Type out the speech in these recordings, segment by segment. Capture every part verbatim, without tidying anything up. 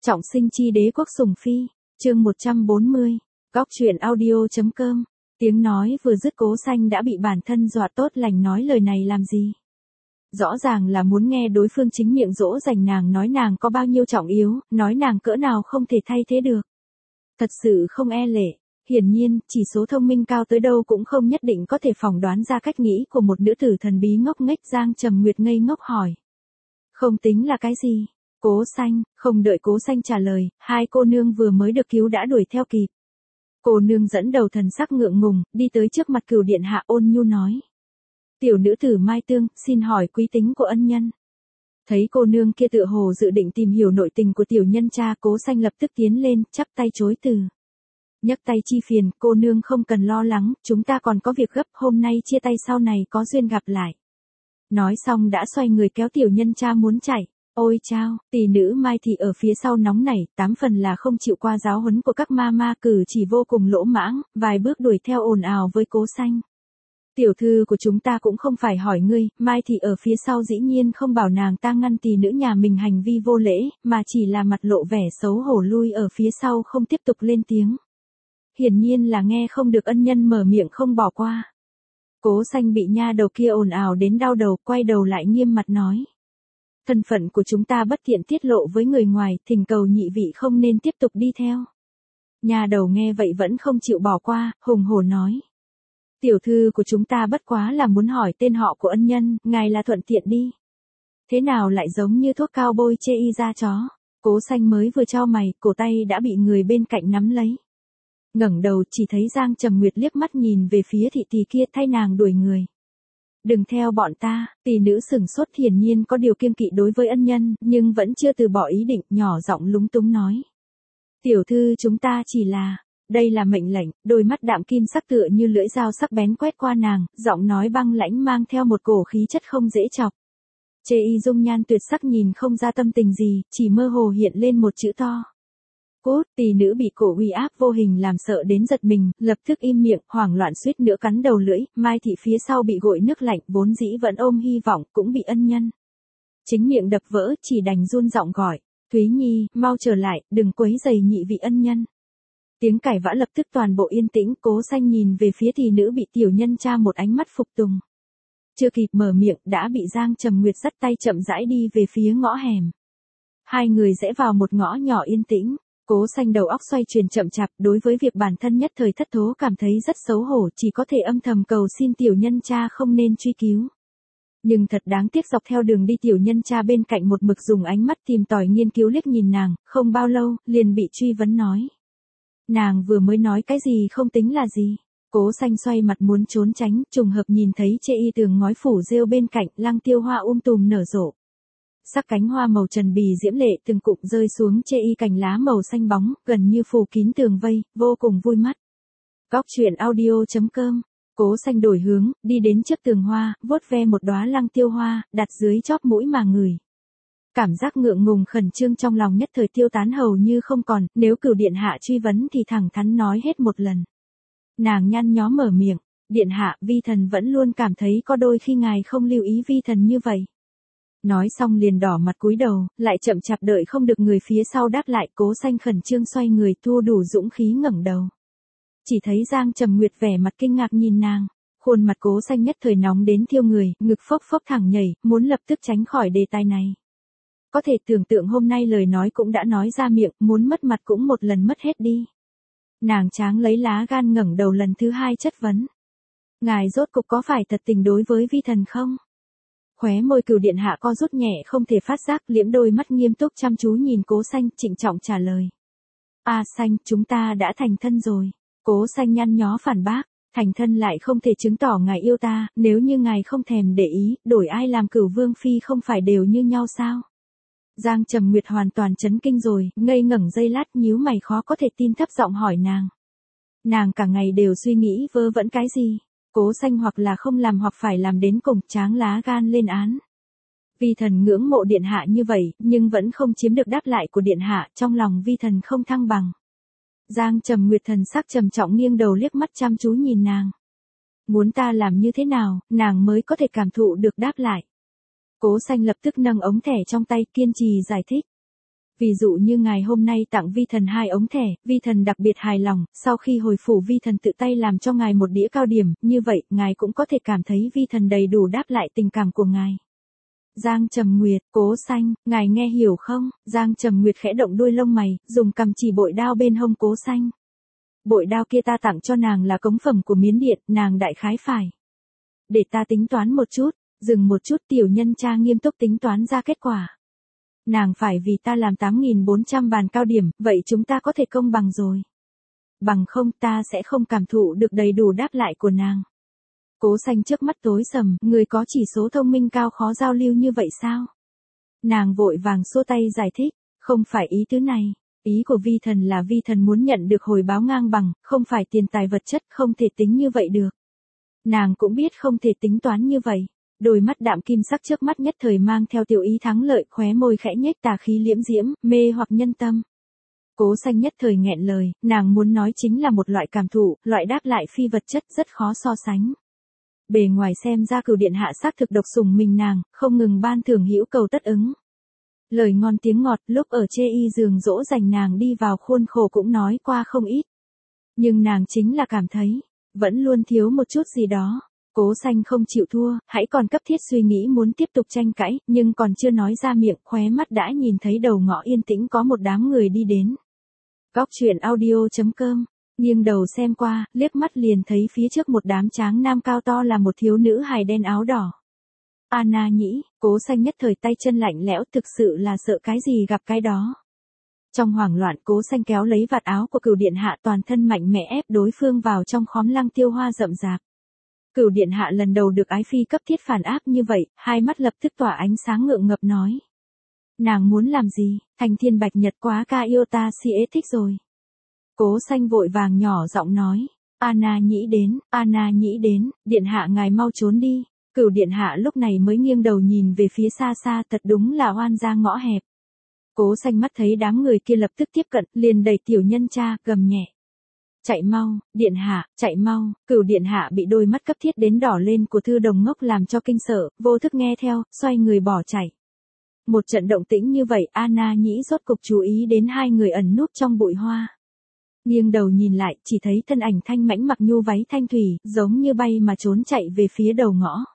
Trọng sinh chi đế quốc sủng phi, chương một trăm bốn mươi, góc truyện audio.com, tiếng nói vừa dứt Cố Xanh đã bị bản thân dọa tốt lành nói lời này làm gì. Rõ ràng là muốn nghe đối phương chính miệng dỗ dành nàng nói nàng có bao nhiêu trọng yếu, nói nàng cỡ nào không thể thay thế được. Thật sự không e lệ, hiển nhiên, chỉ số thông minh cao tới đâu cũng không nhất định có thể phỏng đoán ra cách nghĩ của một nữ tử thần bí ngốc nghếch. Giang Trầm Nguyệt ngây ngốc hỏi. Không tính là cái gì? Cố Xanh, không đợi Cố Xanh trả lời, hai cô nương vừa mới được cứu đã đuổi theo kịp. Cô nương dẫn đầu thần sắc ngượng ngùng, đi tới trước mặt Cửu điện hạ ôn nhu nói. Tiểu nữ tử Mai Tương, xin hỏi quý tính của ân nhân. Thấy cô nương kia tựa hồ dự định tìm hiểu nội tình của tiểu nhân cha, Cố Xanh lập tức tiến lên, chắp tay chối từ. Nhấc tay chi phiền, cô nương không cần lo lắng, chúng ta còn có việc gấp, hôm nay chia tay sau này có duyên gặp lại. Nói xong đã xoay người kéo tiểu nhân cha muốn chạy. Ôi chao, tỷ nữ Mai Thị ở phía sau nóng nảy, tám phần là không chịu qua giáo huấn của các ma ma, cử chỉ vô cùng lỗ mãng, vài bước đuổi theo ồn ào với Cố Xanh. Tiểu thư của chúng ta cũng không phải hỏi ngươi, Mai Thị ở phía sau dĩ nhiên không bảo nàng ta ngăn tỷ nữ nhà mình hành vi vô lễ, mà chỉ là mặt lộ vẻ xấu hổ lui ở phía sau không tiếp tục lên tiếng. Hiển nhiên là nghe không được ân nhân mở miệng không bỏ qua. Cố Xanh bị nha đầu kia ồn ào đến đau đầu, quay đầu lại nghiêm mặt nói. Thân phận của chúng ta bất tiện tiết lộ với người ngoài, thỉnh cầu nhị vị không nên tiếp tục đi theo. Nha đầu nghe vậy vẫn không chịu bỏ qua, hùng hổ nói. Tiểu thư của chúng ta bất quá là muốn hỏi tên họ của ân nhân, ngài là thuận tiện đi. Thế nào lại giống như thuốc cao bôi chê y da chó. Cố Xanh mới vừa chau mày, cổ tay đã bị người bên cạnh nắm lấy. Ngẩng đầu chỉ thấy Giang Trầm Nguyệt liếc mắt nhìn về phía thị tỷ kia, thay nàng đuổi người. Đừng theo bọn ta, tỷ nữ sửng sốt, hiển nhiên có điều kiêng kỵ đối với ân nhân, nhưng vẫn chưa từ bỏ ý định, nhỏ giọng lúng túng nói. Tiểu thư chúng ta chỉ là, đây là mệnh lệnh, đôi mắt đạm kim sắc tựa như lưỡi dao sắc bén quét qua nàng, giọng nói băng lãnh mang theo một cổ khí chất không dễ chọc. Chê y dung nhan tuyệt sắc nhìn không ra tâm tình gì, chỉ mơ hồ hiện lên một chữ to. Cốt, tỷ nữ bị cổ uy áp vô hình làm sợ đến giật mình, lập tức im miệng, hoảng loạn suýt nữa cắn đầu lưỡi. Mai Thị phía sau bị gội nước lạnh, vốn dĩ vẫn ôm hy vọng, cũng bị ân nhân. Chính miệng đập vỡ, chỉ đành run giọng gọi. Thúy Nhi, mau trở lại, đừng quấy rầy nhị vị ân nhân. Tiếng cãi vã lập tức toàn bộ yên tĩnh. Cố Xanh nhìn về phía tỷ nữ bị tiểu nhân cha một ánh mắt phục tùng. Chưa kịp mở miệng, đã bị Giang Trầm Nguyệt dắt tay chậm rãi đi về phía ngõ hẻm. Hai người rẽ vào một ngõ nhỏ yên tĩnh. Cố Xanh đầu óc xoay chuyển chậm chạp, đối với việc bản thân nhất thời thất thố cảm thấy rất xấu hổ, chỉ có thể âm thầm cầu xin tiểu nhân cha không nên truy cứu. Nhưng thật đáng tiếc, dọc theo đường đi tiểu nhân cha bên cạnh một mực dùng ánh mắt tìm tòi nghiên cứu liếc nhìn nàng, không bao lâu, liền bị truy vấn nói. Nàng vừa mới nói cái gì không tính là gì. Cố Xanh xoay mặt muốn trốn tránh, trùng hợp nhìn thấy chê y tường ngói phủ rêu bên cạnh, lăng tiêu hoa um tùm nở rộ. Sắc cánh hoa màu trần bì diễm lệ từng cụm rơi xuống, chê y cành lá màu xanh bóng, gần như phủ kín tường vây, vô cùng vui mắt. Góc truyện audio.com, Cố Xanh đổi hướng, đi đến trước tường hoa, vuốt ve một đóa lăng tiêu hoa, đặt dưới chóp mũi mà ngửi. Cảm giác ngượng ngùng khẩn trương trong lòng nhất thời tiêu tán hầu như không còn, nếu Cửu điện hạ truy vấn thì thẳng thắn nói hết một lần. Nàng nhăn nhó mở miệng, điện hạ, vi thần vẫn luôn cảm thấy có đôi khi ngài không lưu ý vi thần như vậy. Nói xong liền đỏ mặt cúi đầu, lại chậm chạp đợi không được người phía sau đáp lại. Cố Xanh khẩn trương xoay người, thu đủ dũng khí ngẩng đầu. Chỉ thấy Giang Trầm Nguyệt vẻ mặt kinh ngạc nhìn nàng, khuôn mặt Cố Xanh nhất thời nóng đến thiêu người, ngực phốc phốc thẳng nhảy, muốn lập tức tránh khỏi đề tài này. Có thể tưởng tượng hôm nay lời nói cũng đã nói ra miệng, muốn mất mặt cũng một lần mất hết đi. Nàng tráng lấy lá gan ngẩng đầu lần thứ hai chất vấn. Ngài rốt cục có phải thật tình đối với vi thần không? Khóe môi Cửu điện hạ co rút nhẹ không thể phát giác, liễm đôi mắt nghiêm túc chăm chú nhìn Cố Xanh, trịnh trọng trả lời. A Xanh, chúng ta đã thành thân rồi. Cố Xanh nhăn nhó phản bác, thành thân lại không thể chứng tỏ ngài yêu ta, nếu như ngài không thèm để ý, đổi ai làm cửu vương phi không phải đều như nhau sao? Giang Trầm Nguyệt hoàn toàn chấn kinh rồi, ngây ngẩn giây lát, nhíu mày khó có thể tin, thấp giọng hỏi nàng. Nàng cả ngày đều suy nghĩ vơ vẩn cái gì? Cố Xanh hoặc là không làm hoặc phải làm đến cùng, tráng lá gan lên án. Vi thần ngưỡng mộ điện hạ như vậy, nhưng vẫn không chiếm được đáp lại của điện hạ, trong lòng vi thần không thăng bằng. Giang Trầm Nguyệt thần sắc trầm trọng nghiêng đầu liếc mắt chăm chú nhìn nàng. Muốn ta làm như thế nào, nàng mới có thể cảm thụ được đáp lại. Cố Xanh lập tức nâng ống thẻ trong tay, kiên trì giải thích. Ví dụ như ngài hôm nay tặng vi thần hai ống thẻ, vi thần đặc biệt hài lòng, sau khi hồi phủ vi thần tự tay làm cho ngài một đĩa cao điểm, như vậy, ngài cũng có thể cảm thấy vi thần đầy đủ đáp lại tình cảm của ngài. Giang Trầm Nguyệt, Cố Xanh, ngài nghe hiểu không? Giang Trầm Nguyệt khẽ động đuôi lông mày, dùng cầm chỉ bội đao bên hông Cố Xanh. Bội đao kia ta tặng cho nàng là cống phẩm của Miến Điện, nàng đại khái phải. Để ta tính toán một chút, dừng một chút tiểu nhân cha nghiêm túc tính toán ra kết quả. Nàng phải vì ta làm tám nghìn bốn trăm bàn cao điểm, vậy chúng ta có thể công bằng rồi. Bằng không ta sẽ không cảm thụ được đầy đủ đáp lại của nàng. Cố Xanh trước mắt tối sầm, người có chỉ số thông minh cao khó giao lưu như vậy sao? Nàng vội vàng xua tay giải thích, không phải ý thứ này. Ý của vi thần là vi thần muốn nhận được hồi báo ngang bằng, không phải tiền tài vật chất, không thể tính như vậy được. Nàng cũng biết không thể tính toán như vậy. Đôi mắt đạm kim sắc trước mắt nhất thời mang theo tiểu ý thắng lợi, khóe môi khẽ nhếch tà khí liễm diễm, mê hoặc nhân tâm. Cố Xanh nhất thời nghẹn lời, nàng muốn nói chính là một loại cảm thụ, loại đáp lại phi vật chất rất khó so sánh. Bề ngoài xem ra Cửu điện hạ xác thực độc sủng mình nàng, không ngừng ban thưởng hữu cầu tất ứng. Lời ngon tiếng ngọt, lúc ở chê y giường dỗ dành nàng đi vào khuôn khổ cũng nói qua không ít. Nhưng nàng chính là cảm thấy, vẫn luôn thiếu một chút gì đó. Cố Xanh không chịu thua, hãy còn cấp thiết suy nghĩ muốn tiếp tục tranh cãi, nhưng còn chưa nói ra miệng, khóe mắt đã nhìn thấy đầu ngõ yên tĩnh có một đám người đi đến. Góc truyện audio chấm com, nghiêng đầu xem qua, liếc mắt liền thấy phía trước một đám tráng nam cao to là một thiếu nữ hài đen áo đỏ. Anna Nhĩ, Cố Xanh nhất thời tay chân lạnh lẽo, thực sự là sợ cái gì gặp cái đó. Trong hoảng loạn, Cố Xanh kéo lấy vạt áo của Cửu điện hạ, toàn thân mạnh mẽ ép đối phương vào trong khóm lăng tiêu hoa rậm rạp. Cửu điện hạ lần đầu được ái phi cấp thiết phản áp như vậy, hai mắt lập tức tỏa ánh sáng ngượng ngập nói. Nàng muốn làm gì? Thành Thiên Bạch Nhật quá ca yêu ta si ế thích rồi. Cố Xanh vội vàng nhỏ giọng nói. Anna Nhĩ đến, Anna Nhĩ đến, điện hạ ngài mau trốn đi. Cửu điện hạ lúc này mới nghiêng đầu nhìn về phía xa xa, thật đúng là oan gia ngõ hẹp. Cố Xanh mắt thấy đám người kia lập tức tiếp cận, liền đẩy tiểu nhân cha, gầm nhẹ. Chạy mau, điện hạ, chạy mau. Cửu điện hạ bị đôi mắt cấp thiết đến đỏ lên của Thư Đồng Ngốc làm cho kinh sợ, vô thức nghe theo, xoay người bỏ chạy. Một trận động tĩnh như vậy, Anna Nhĩ rốt cục chú ý đến hai người ẩn núp trong bụi hoa. Nghiêng đầu nhìn lại, chỉ thấy thân ảnh thanh mãnh mặc nhu váy thanh thủy, giống như bay mà trốn chạy về phía đầu ngõ.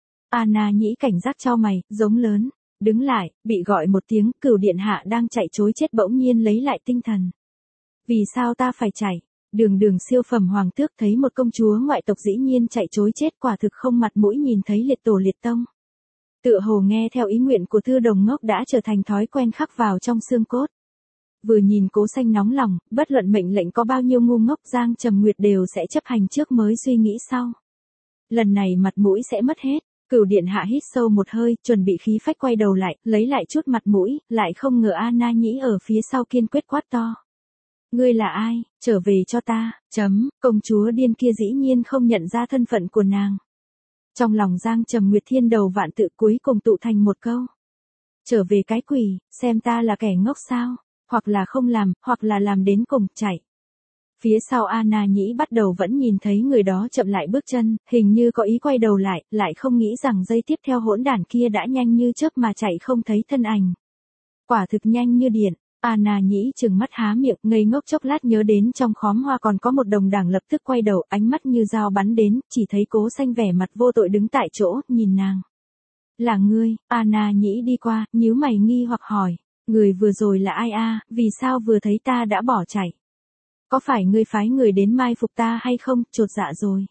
Anna Nhĩ cảnh giác chau mày, giống lớn, đứng lại, bị gọi một tiếng, Cửu điện hạ đang chạy trối chết bỗng nhiên lấy lại tinh thần. Vì sao ta phải chạy? Đường đường siêu phẩm hoàng tước thấy một công chúa ngoại tộc dĩ nhiên chạy trối chết, quả thực không mặt mũi nhìn thấy liệt tổ liệt tông. Tựa hồ nghe theo ý nguyện của Thư Đồng Ngốc đã trở thành thói quen khắc vào trong xương cốt. Vừa nhìn Cố Xanh nóng lòng, bất luận mệnh lệnh có bao nhiêu ngu ngốc, Giang Trầm Nguyệt đều sẽ chấp hành trước mới suy nghĩ sau. Lần này mặt mũi sẽ mất hết. Cửu điện hạ hít sâu một hơi, chuẩn bị khí phách quay đầu lại, lấy lại chút mặt mũi, lại không ngờ Anna Nhĩ ở phía sau kiên quyết quát to. Ngươi là ai? Trở về cho ta. Chấm, công chúa điên kia dĩ nhiên không nhận ra thân phận của nàng. Trong lòng Giang Trầm Nguyệt thiên đầu vạn tự cuối cùng tụ thành một câu. Trở về cái quỷ, xem ta là kẻ ngốc sao? Hoặc là không làm, hoặc là làm đến cùng, chạy. Phía sau Anna Nhĩ bắt đầu vẫn nhìn thấy người đó chậm lại bước chân, hình như có ý quay đầu lại, lại không nghĩ rằng giây tiếp theo hỗn đản kia đã nhanh như chớp mà chạy không thấy thân ảnh. Quả thực nhanh như điện. Anna Nhĩ trừng mắt há miệng, ngây ngốc chốc lát nhớ đến trong khóm hoa còn có một đồng đảng, lập tức quay đầu, ánh mắt như dao bắn đến, chỉ thấy Cố Xanh vẻ mặt vô tội đứng tại chỗ, nhìn nàng. Là ngươi? Anna Nhĩ đi qua, nhíu mày nghi hoặc hỏi, người vừa rồi là ai a? Vì sao vừa thấy ta đã bỏ chạy? Có phải ngươi phái người đến mai phục ta hay không? Chột dạ rồi.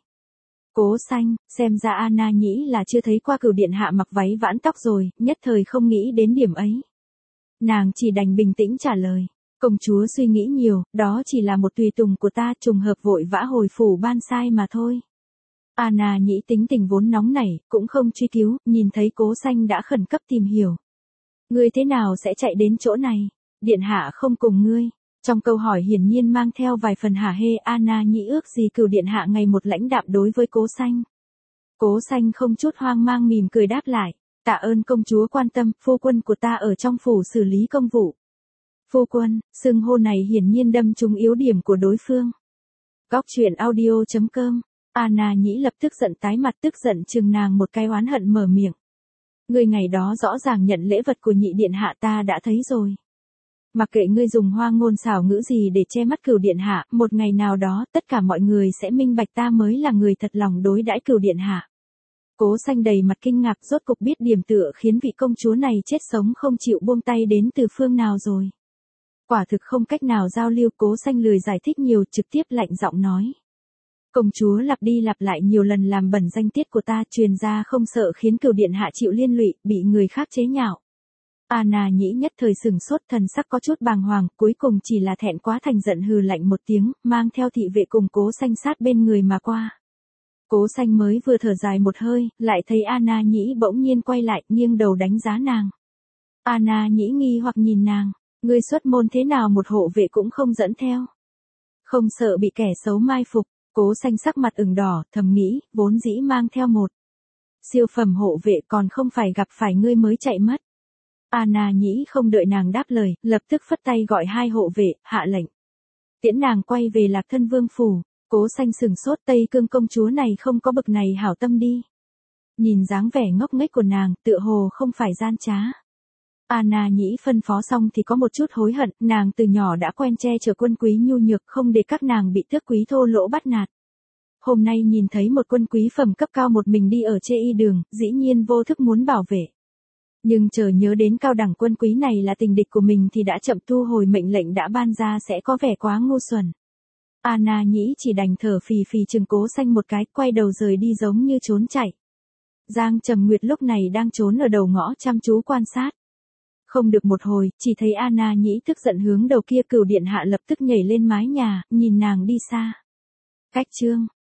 Cố Xanh, xem ra Anna Nhĩ là chưa thấy qua Cửu điện hạ mặc váy vãn tóc rồi, nhất thời không nghĩ đến điểm ấy. Nàng chỉ đành bình tĩnh trả lời. Công chúa suy nghĩ nhiều, đó chỉ là một tùy tùng của ta, trùng hợp vội vã hồi phủ ban sai mà thôi. Anna Nhĩ tính tình vốn nóng nảy, cũng không truy cứu, nhìn thấy Cố Xanh đã khẩn cấp tìm hiểu. Ngươi thế nào sẽ chạy đến chỗ này? Điện hạ không cùng ngươi. Trong câu hỏi hiển nhiên mang theo vài phần hả hê, Anna Nhĩ ước gì Cửu điện hạ ngày một lãnh đạm đối với Cố Xanh. Cố Xanh không chút hoang mang mỉm cười đáp lại. Tạ ơn công chúa quan tâm, phu quân của ta ở trong phủ xử lý công vụ. Phu quân, xưng hô này hiển nhiên đâm trúng yếu điểm của đối phương. Góc truyện audio chấm com, Anna Nhĩ lập tức giận tái mặt, tức giận chừng nàng một cái oán hận mở miệng. Người ngày đó rõ ràng nhận lễ vật của nhị điện hạ ta đã thấy rồi. Mặc kệ ngươi dùng hoa ngôn xảo ngữ gì để che mắt Cửu điện hạ, một ngày nào đó, tất cả mọi người sẽ minh bạch ta mới là người thật lòng đối đãi Cửu điện hạ. Cố Xanh đầy mặt kinh ngạc, rốt cục biết điểm tựa khiến vị công chúa này chết sống không chịu buông tay đến từ phương nào rồi. Quả thực không cách nào giao lưu, Cố Xanh lười giải thích nhiều, trực tiếp lạnh giọng nói. Công chúa lặp đi lặp lại nhiều lần làm bẩn danh tiết của ta, truyền ra không sợ khiến Cửu điện hạ chịu liên lụy, bị người khác chế nhạo. Anna Nhĩ nhất thời sừng sốt, thần sắc có chút bàng hoàng, cuối cùng chỉ là thẹn quá thành giận hừ lạnh một tiếng, mang theo thị vệ cùng Cố Xanh sát bên người mà qua. Cố Xanh mới vừa thở dài một hơi, lại thấy Anna Nhĩ bỗng nhiên quay lại, nghiêng đầu đánh giá nàng. Anna Nhĩ nghi hoặc nhìn nàng, ngươi xuất môn thế nào một hộ vệ cũng không dẫn theo. Không sợ bị kẻ xấu mai phục. Cố Xanh sắc mặt ửng đỏ, thầm nghĩ, vốn dĩ mang theo một siêu phẩm hộ vệ còn không phải gặp phải ngươi mới chạy mất. Anna Nhĩ không đợi nàng đáp lời, lập tức phất tay gọi hai hộ vệ, hạ lệnh. Tiễn nàng quay về Lạc Thân Vương phủ. Cố Xanh sừng sốt, Tây Cương công chúa này không có bực này hảo tâm đi. Nhìn dáng vẻ ngốc nghếch của nàng, tựa hồ không phải gian trá. Anna Nhĩ phân phó xong thì có một chút hối hận, nàng từ nhỏ đã quen che chở quân quý nhu nhược, không để các nàng bị tước quý thô lỗ bắt nạt. Hôm nay nhìn thấy một quân quý phẩm cấp cao một mình đi ở chê y đường, dĩ nhiên vô thức muốn bảo vệ. Nhưng chờ nhớ đến cao đẳng quân quý này là tình địch của mình thì đã chậm, thu hồi mệnh lệnh đã ban ra sẽ có vẻ quá ngu xuẩn. Anna Nhĩ chỉ đành thở phì phì chừng Cố Xanh một cái, quay đầu rời đi giống như trốn chạy. Giang Trầm Nguyệt lúc này đang trốn ở đầu ngõ chăm chú quan sát. Không được một hồi, chỉ thấy Anna Nhĩ tức giận hướng đầu kia, Cửu điện hạ lập tức nhảy lên mái nhà, nhìn nàng đi xa. Cách chương